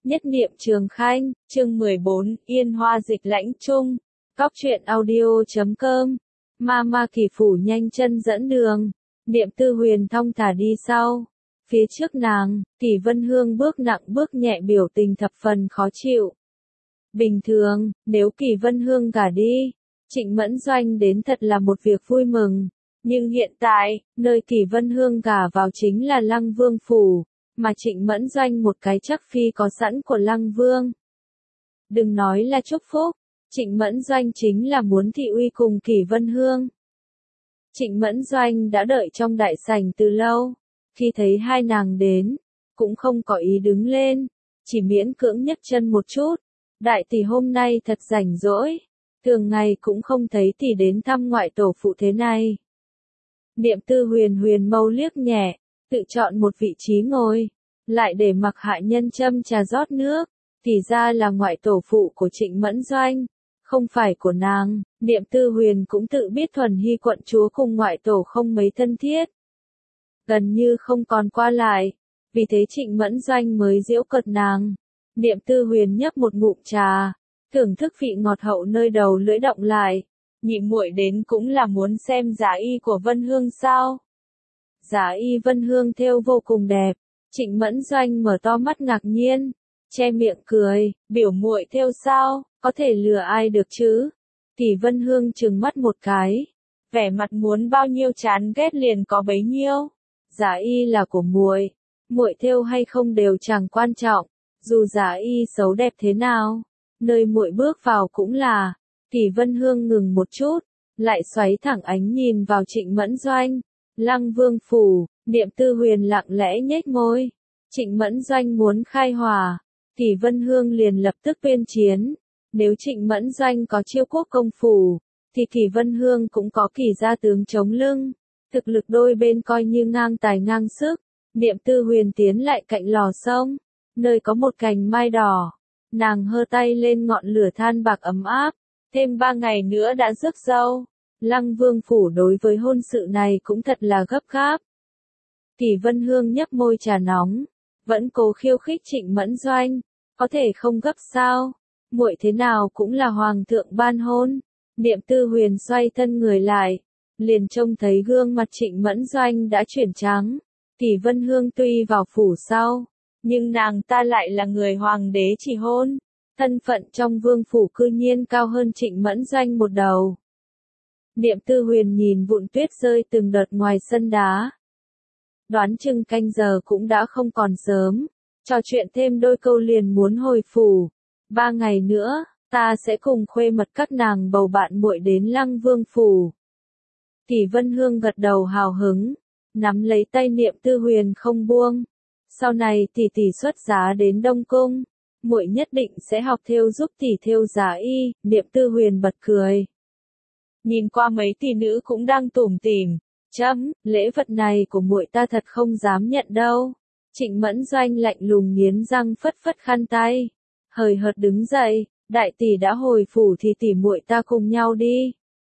Nhất niệm Trường Khanh, chương 14, Yên Hoa Dịch Lãnh Trung, Cóc truyện audio.com, Ma Kỳ Phủ nhanh chân dẫn đường, Niệm Tư Huyền thong thả đi sau. Phía trước nàng, Kỳ Vân Hương bước nặng bước nhẹ biểu tình thập phần khó chịu. Bình thường, nếu Kỳ Vân Hương gả đi, Trịnh Mẫn Doanh đến thật là một việc vui mừng. Nhưng hiện tại, nơi Kỳ Vân Hương gả vào chính là Lăng Vương Phủ, mà Trịnh Mẫn Doanh một cái chắc phi có sẵn của Lăng Vương. Đừng nói là chúc phúc, Trịnh Mẫn Doanh chính là muốn thị uy cùng Kỳ Vân Hương. Trịnh Mẫn Doanh đã đợi trong đại sảnh từ lâu, khi thấy hai nàng đến, cũng không có ý đứng lên, chỉ miễn cưỡng nhấc chân một chút. Đại tỷ hôm nay thật rảnh rỗi, thường ngày cũng không thấy tỷ đến thăm ngoại tổ phụ thế này. Niệm Tư Huyền mâu liếc nhẹ, tự chọn một vị trí ngồi, lại để mặc hạ nhân châm trà rót nước, thì ra là ngoại tổ phụ của Trịnh Mẫn Doanh, không phải của nàng. Niệm Tư Huyền cũng tự biết Thuần Hy quận chúa cùng ngoại tổ không mấy thân thiết, gần như không còn qua lại, vì thế Trịnh Mẫn Doanh mới giễu cợt nàng. Niệm Tư Huyền nhấp một ngụm trà, thưởng thức vị ngọt hậu nơi đầu lưỡi động lại. Nhị muội đến cũng là muốn xem giá y của Vân Hương sao? Giá y Vân Hương thêu vô cùng đẹp. Trịnh Mẫn Doanh mở to mắt ngạc nhiên, che miệng cười, biểu muội thêu sao, có thể lừa ai được chứ? Tỷ Vân Hương trừng mắt một cái, vẻ mặt muốn bao nhiêu chán ghét liền có bấy nhiêu. Giá y là của muội, muội thêu hay không đều chẳng quan trọng, dù giá y xấu đẹp thế nào, nơi muội bước vào cũng là. Tỷ Vân Hương ngừng một chút, lại xoáy thẳng ánh nhìn vào Trịnh Mẫn Doanh. Lăng Vương Phủ, Niệm Tư Huyền lặng lẽ nhếch môi. Trịnh Mẫn Doanh muốn khai hòa, Tỷ Vân Hương liền lập tức tuyên chiến. Nếu Trịnh Mẫn Doanh có Chiêu Quốc công phủ, thì Kỳ Vân Hương cũng có Kỳ gia tướng chống lưng. Thực lực đôi bên coi như ngang tài ngang sức. Niệm Tư Huyền tiến lại cạnh lò sông, nơi có một cành mai đỏ. Nàng hơ tay lên ngọn lửa than bạc ấm áp. Thêm 3 ngày nữa đã rước dâu. Lăng Vương Phủ đối với hôn sự này cũng thật là gấp gáp. Kỳ Vân Hương nhấp môi trà nóng, vẫn cố khiêu khích Trịnh Mẫn Doanh, có thể không gấp sao? Muội thế nào cũng là hoàng thượng ban hôn. Niệm Tư Huyền xoay thân người lại, liền trông thấy gương mặt Trịnh Mẫn Doanh đã chuyển trắng. Kỳ Vân Hương tuy vào phủ sau, nhưng nàng ta lại là người hoàng đế chỉ hôn. Thân phận trong vương phủ cư nhiên cao hơn Trịnh Mẫn Doanh một đầu. Niệm Tư Huyền nhìn vụn tuyết rơi từng đợt ngoài sân đá. Đoán chừng canh giờ cũng đã không còn sớm, trò chuyện thêm đôi câu liền muốn hồi phủ. 3 ngày nữa, ta sẽ cùng khuê mật các nàng bầu bạn muội đến Lăng Vương Phủ. Tỷ Vân Hương gật đầu hào hứng, nắm lấy tay Niệm Tư Huyền không buông. Sau này tỷ xuất giá đến Đông Cung, muội nhất định sẽ học thêu giúp tỷ thêu giá y. Niệm Tư Huyền bật cười. Nhìn qua mấy tỷ nữ cũng đang tủm tỉm, lễ vật này của muội ta thật không dám nhận đâu. Trịnh Mẫn Doanh lạnh lùng nghiến răng phất phất khăn tay, hời hợt đứng dậy, đại tỷ đã hồi phủ thì tỷ muội ta cùng nhau đi.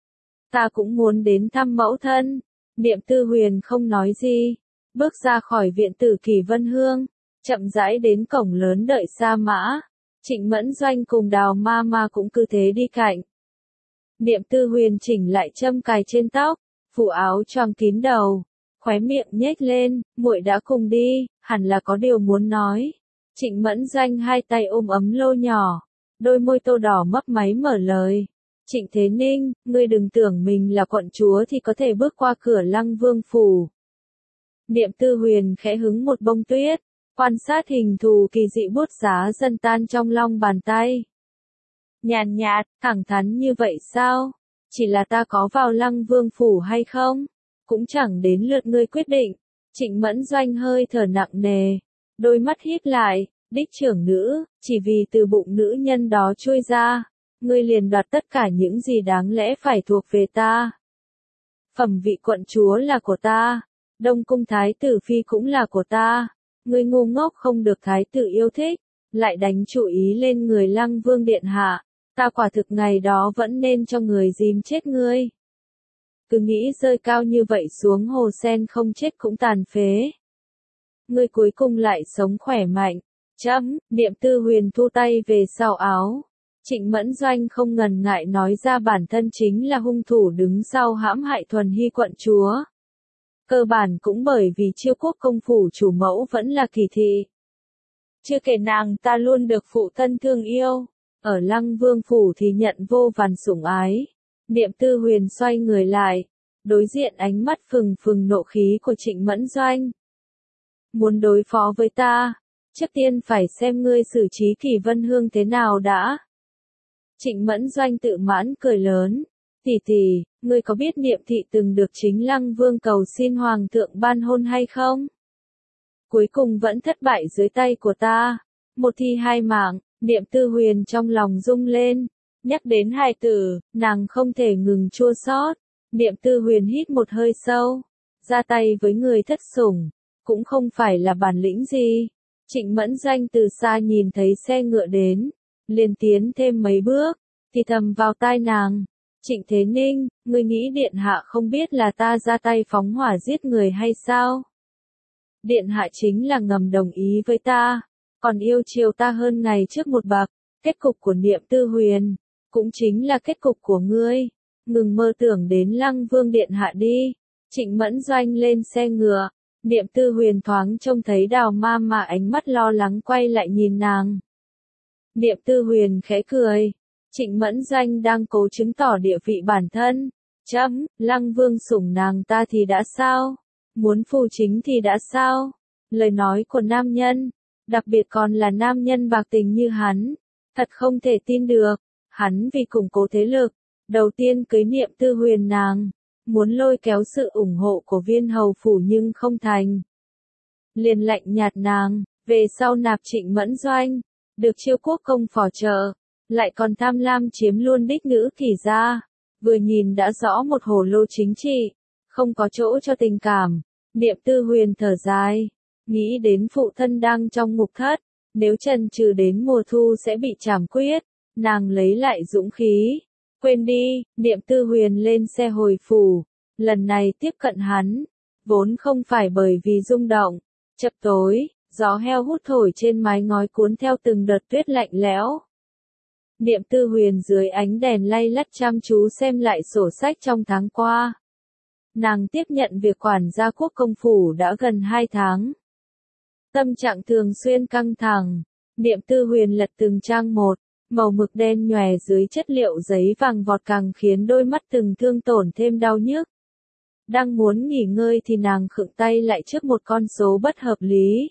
Ta cũng muốn đến thăm mẫu thân. Niệm Tư Huyền không nói gì, bước ra khỏi viện tử Kỳ Vân Hương, chậm rãi đến cổng lớn đợi Sa Mã. Trịnh Mẫn Doanh cùng Đào Ma cũng cứ thế đi cạnh. Niệm Tư Huyền chỉnh lại châm cài trên tóc, phủ áo choàng kín đầu, khóe miệng nhếch lên, muội đã cùng đi, hẳn là có điều muốn nói. Trịnh Mẫn Doanh hai tay ôm ấm lô nhỏ, đôi môi tô đỏ mấp máy mở lời. Trịnh Thế Ninh, ngươi đừng tưởng mình là quận chúa thì có thể bước qua cửa Lăng Vương Phủ. Niệm Tư Huyền khẽ hứng một bông tuyết, quan sát hình thù kỳ dị bút giá dần tan trong lòng bàn tay. Nhàn nhạt, thẳng thắn như vậy sao? Chỉ là ta có vào Lăng Vương Phủ hay không? Cũng chẳng đến lượt ngươi quyết định. Trịnh Mẫn Doanh hơi thở nặng nề, đôi mắt híp lại, đích trưởng nữ, chỉ vì từ bụng nữ nhân đó trôi ra, ngươi liền đoạt tất cả những gì đáng lẽ phải thuộc về ta. Phẩm vị quận chúa là của ta, Đông Cung Thái tử Phi cũng là của ta, ngươi ngu ngốc không được Thái tử yêu thích, lại đánh chủ ý lên người Lăng Vương Điện Hạ. Ta quả thực ngày đó vẫn nên cho người dìm chết ngươi. Cứ nghĩ rơi cao như vậy xuống hồ sen không chết cũng tàn phế. Ngươi cuối cùng lại sống khỏe mạnh, Niệm Tư Huyền thu tay về sau áo. Trịnh Mẫn Doanh không ngần ngại nói ra bản thân chính là hung thủ đứng sau hãm hại Thuần Hy quận chúa. Cơ bản cũng bởi vì Chiêu Quốc công phủ chủ mẫu vẫn là Kỳ thị. Chưa kể nàng ta luôn được phụ thân thương yêu, ở Lăng Vương phủ thì nhận vô vàn sủng ái. Niệm Tư Huyền xoay người lại, đối diện ánh mắt phừng phừng nộ khí của Trịnh Mẫn Doanh. Muốn đối phó với ta, trước tiên phải xem ngươi xử trí Kỳ Vân Hương thế nào đã. Trịnh Mẫn Doanh tự mãn cười lớn, tỷ, ngươi có biết Niệm thị từng được chính Lăng Vương cầu xin Hoàng thượng ban hôn hay không? Cuối cùng vẫn thất bại dưới tay của ta. Một thi hai mạng, Niệm Tư Huyền trong lòng rung lên. Nhắc đến hai từ, nàng không thể ngừng chua xót. Niệm Tư Huyền hít một hơi sâu, ra tay với người thất sủng, cũng không phải là bản lĩnh gì. Trịnh Mẫn Doanh từ xa nhìn thấy xe ngựa đến, liền tiến thêm mấy bước, thì thầm vào tai nàng. Trịnh Thế Ninh, ngươi nghĩ điện hạ không biết là ta ra tay phóng hỏa giết người hay sao? Điện hạ chính là ngầm đồng ý với ta, còn yêu chiều ta hơn ngày trước một bậc. Kết cục của Niệm Tư Huyền, cũng chính là kết cục của ngươi. Ngừng mơ tưởng đến Lăng Vương điện hạ đi. Trịnh Mẫn Doanh lên xe ngựa, Niệm Tư Huyền thoáng trông thấy Đào Ma mà ánh mắt lo lắng quay lại nhìn nàng. Niệm Tư Huyền khẽ cười, Trịnh Mẫn Doanh đang cố chứng tỏ địa vị bản thân. Lăng Vương sủng nàng ta thì đã sao? Muốn phù chính thì đã sao? Lời nói của nam nhân, đặc biệt còn là nam nhân bạc tình như hắn, thật không thể tin được. Hắn vì củng cố thế lực, đầu tiên cưới Niệm Tư Huyền nàng, muốn lôi kéo sự ủng hộ của Viên hầu phủ nhưng không thành. Liền lạnh nhạt nàng, về sau nạp Trịnh Mẫn Doanh, được Chiêu Quốc công phò trợ, lại còn tham lam chiếm luôn đích nữ Kỳ gia. Vừa nhìn đã rõ một hồ lô chính trị, không có chỗ cho tình cảm. Niệm Tư Huyền thở dài, nghĩ đến phụ thân đang trong ngục thất, nếu chần chừ đến mùa thu sẽ bị trảm quyết, nàng lấy lại dũng khí. Quên đi, Niệm Tư Huyền lên xe hồi phủ, lần này tiếp cận hắn, vốn không phải bởi vì rung động. Chập tối, gió heo hút thổi trên mái ngói cuốn theo từng đợt tuyết lạnh lẽo. Niệm Tư Huyền dưới ánh đèn lay lắt chăm chú xem lại sổ sách trong tháng qua. Nàng tiếp nhận việc quản gia quốc công phủ đã gần 2 tháng. Tâm trạng thường xuyên căng thẳng, Niệm Tư Huyền lật từng trang một, màu mực đen nhòe dưới chất liệu giấy vàng vọt càng khiến đôi mắt từng thương tổn thêm đau nhức. Đang muốn nghỉ ngơi thì nàng khựng tay lại trước một con số bất hợp lý.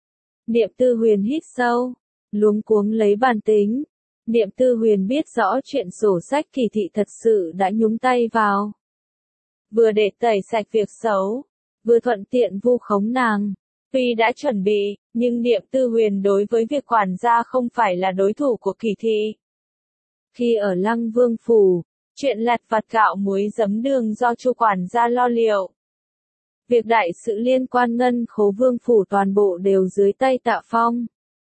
Niệm Tư Huyền hít sâu, luống cuống lấy bàn tính. Niệm Tư Huyền biết rõ chuyện sổ sách Kỳ thị thật sự đã nhúng tay vào. Vừa để tẩy sạch việc xấu, vừa thuận tiện vu khống nàng. Tuy đã chuẩn bị, nhưng Niệm Tư Huyền đối với việc quản gia không phải là đối thủ của Kỳ thị. Khi ở Lăng Vương phủ, chuyện lặt vặt gạo muối giấm đường do Chu quản gia lo liệu. Việc đại sự liên quan ngân khố vương phủ toàn bộ đều dưới tay Tạ Phong.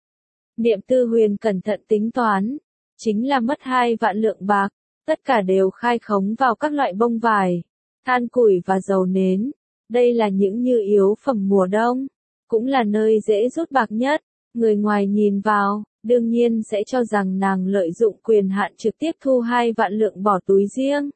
Niệm Tư Huyền cẩn thận tính toán, chính là mất 2 vạn lượng bạc, tất cả đều khai khống vào các loại bông vải, than củi và dầu nến. Đây là những nhu yếu phẩm mùa đông, cũng là nơi dễ rút bạc nhất. Người ngoài nhìn vào, đương nhiên sẽ cho rằng nàng lợi dụng quyền hạn trực tiếp thu 2 vạn lượng bỏ túi riêng.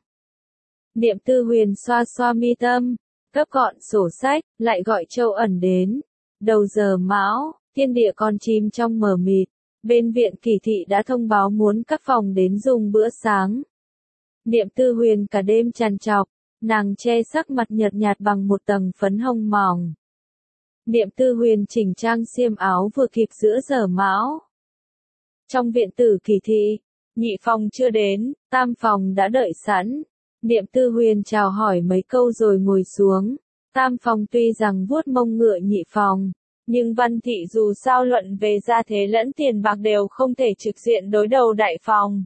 Niệm Tư Huyền xoa xoa mi tâm, gấp gọn sổ sách, lại gọi Châu Ẩn đến. Đầu giờ mão, thiên địa con chim trong mờ mịt, bên viện Kỳ thị đã thông báo muốn các phòng đến dùng bữa sáng. Niệm Tư Huyền cả đêm trằn trọc, nàng che sắc mặt nhợt nhạt bằng một tầng phấn hồng mỏng. Niệm Tư Huyền chỉnh trang xiêm áo vừa kịp giữa giờ mão. Trong viện tử Kỳ thị, nhị phòng chưa đến, tam phòng đã đợi sẵn. Niệm Tư Huyền chào hỏi mấy câu rồi ngồi xuống. Tam phòng tuy rằng vuốt mông ngựa nhị phòng, nhưng Văn thị dù sao luận về gia thế lẫn tiền bạc đều không thể trực diện đối đầu đại phòng.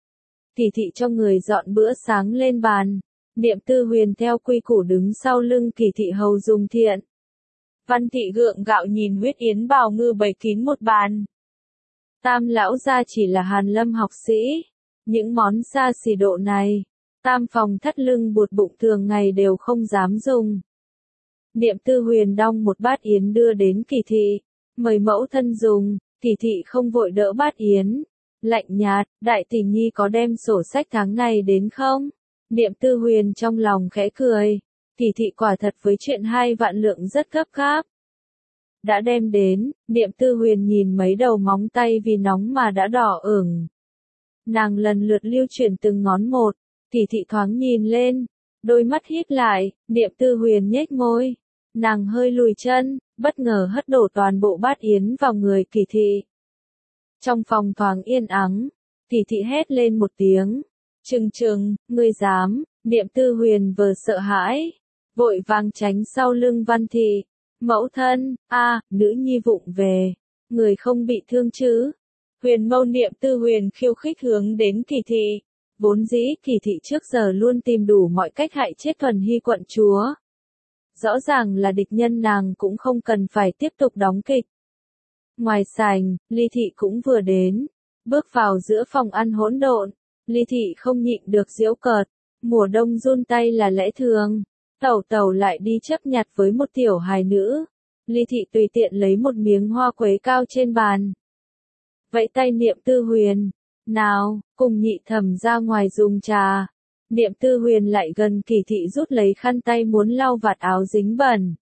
Kỳ thị cho người dọn bữa sáng lên bàn. Niệm Tư Huyền theo quy củ đứng sau lưng Kỳ thị hầu dùng thiện. Văn thị gượng gạo nhìn huyết yến bào ngư bày kín một bàn. Tam lão gia chỉ là hàn lâm học sĩ. Những món xa xỉ độ này, tam phòng thắt lưng buột bụng thường ngày đều không dám dùng. Niệm Tư Huyền đong một bát yến đưa đến Kỳ thị, mời mẫu thân dùng. Kỳ thị không vội đỡ bát yến. Lạnh nhạt, đại tỷ nhi có đem sổ sách tháng này đến không? Niệm Tư Huyền trong lòng khẽ cười. Kỳ thị quả thật với chuyện 2 vạn lượng rất gấp gáp. Đã đem đến, Niệm Tư Huyền nhìn mấy đầu móng tay vì nóng mà đã đỏ ửng. Nàng lần lượt lưu chuyển từng ngón một, Kỳ thị thoáng nhìn lên, đôi mắt híp lại, Niệm Tư Huyền nhếch môi. Nàng hơi lùi chân, bất ngờ hất đổ toàn bộ bát yến vào người Kỳ thị. Trong phòng thoáng yên ắng, Kỳ thị hét lên một tiếng. Trừng, ngươi dám, Niệm Tư Huyền vừa sợ hãi, vội vàng tránh sau lưng Văn Thị. Mẫu thân, nữ nhi vụng về, người không bị thương chứ? Huyền Mâu Niệm Tư Huyền khiêu khích hướng đến Kỳ thị. Vốn dĩ Kỳ thị trước giờ luôn tìm đủ mọi cách hại chết Thuần Hy quận chúa. Rõ ràng là địch nhân, nàng cũng không cần phải tiếp tục đóng kịch. Ngoài sảnh, Ly Thị cũng vừa đến, bước vào giữa phòng ăn hỗn độn. Ly Thị không nhịn được giễu cợt, mùa đông run tay là lẽ thường. Tẩu lại đi chấp nhặt với một tiểu hài nữ. Ly Thị tùy tiện lấy một miếng hoa quế cao trên bàn. Vẫy tay Niệm Tư Huyền, nào, cùng nhị thẩm ra ngoài dùng trà. Niệm Tư Huyền lại gần Kỳ thị rút lấy khăn tay muốn lau vạt áo dính bẩn.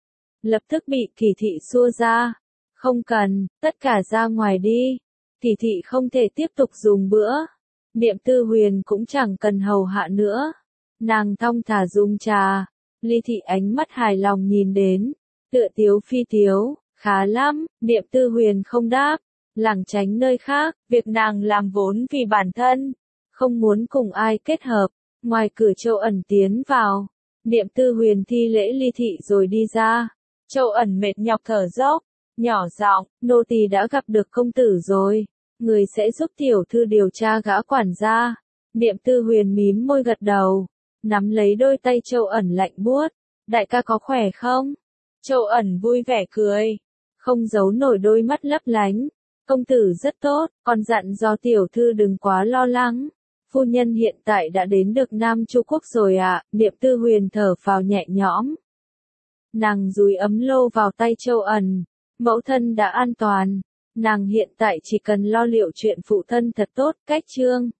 Lập tức bị Kỳ thị xua ra. Không cần, tất cả ra ngoài đi. Kỳ thị không thể tiếp tục dùng bữa. Niệm Tư Huyền cũng chẳng cần hầu hạ nữa. Nàng thong thả dùng trà. Ly Thị ánh mắt hài lòng nhìn đến. Tựa tiếu phi tiếu, khá lắm. Niệm Tư Huyền không đáp. Lảng tránh nơi khác, việc nàng làm vốn vì bản thân. Không muốn cùng ai kết hợp. Ngoài cửa Châu Ẩn tiến vào. Niệm Tư Huyền thi lễ Ly Thị rồi đi ra. Châu Ẩn mệt nhọc thở dốc. Nhỏ giọng, nô tỳ đã gặp được công tử rồi. Người sẽ giúp tiểu thư điều tra gã quản gia. Niệm Tư Huyền mím môi gật đầu. Nắm lấy đôi tay Châu Ẩn lạnh buốt. Đại ca có khỏe không? Châu Ẩn vui vẻ cười. Không giấu nổi đôi mắt lấp lánh. Công tử rất tốt, còn dặn do tiểu thư đừng quá lo lắng. Phu nhân hiện tại đã đến được Nam Chu Quốc rồi ạ. Niệm Tư Huyền thở phào nhẹ nhõm. Nàng dúi ấm lô vào tay Châu Ẩn. Mẫu thân đã an toàn. Nàng hiện tại chỉ cần lo liệu chuyện phụ thân thật tốt. Cách chương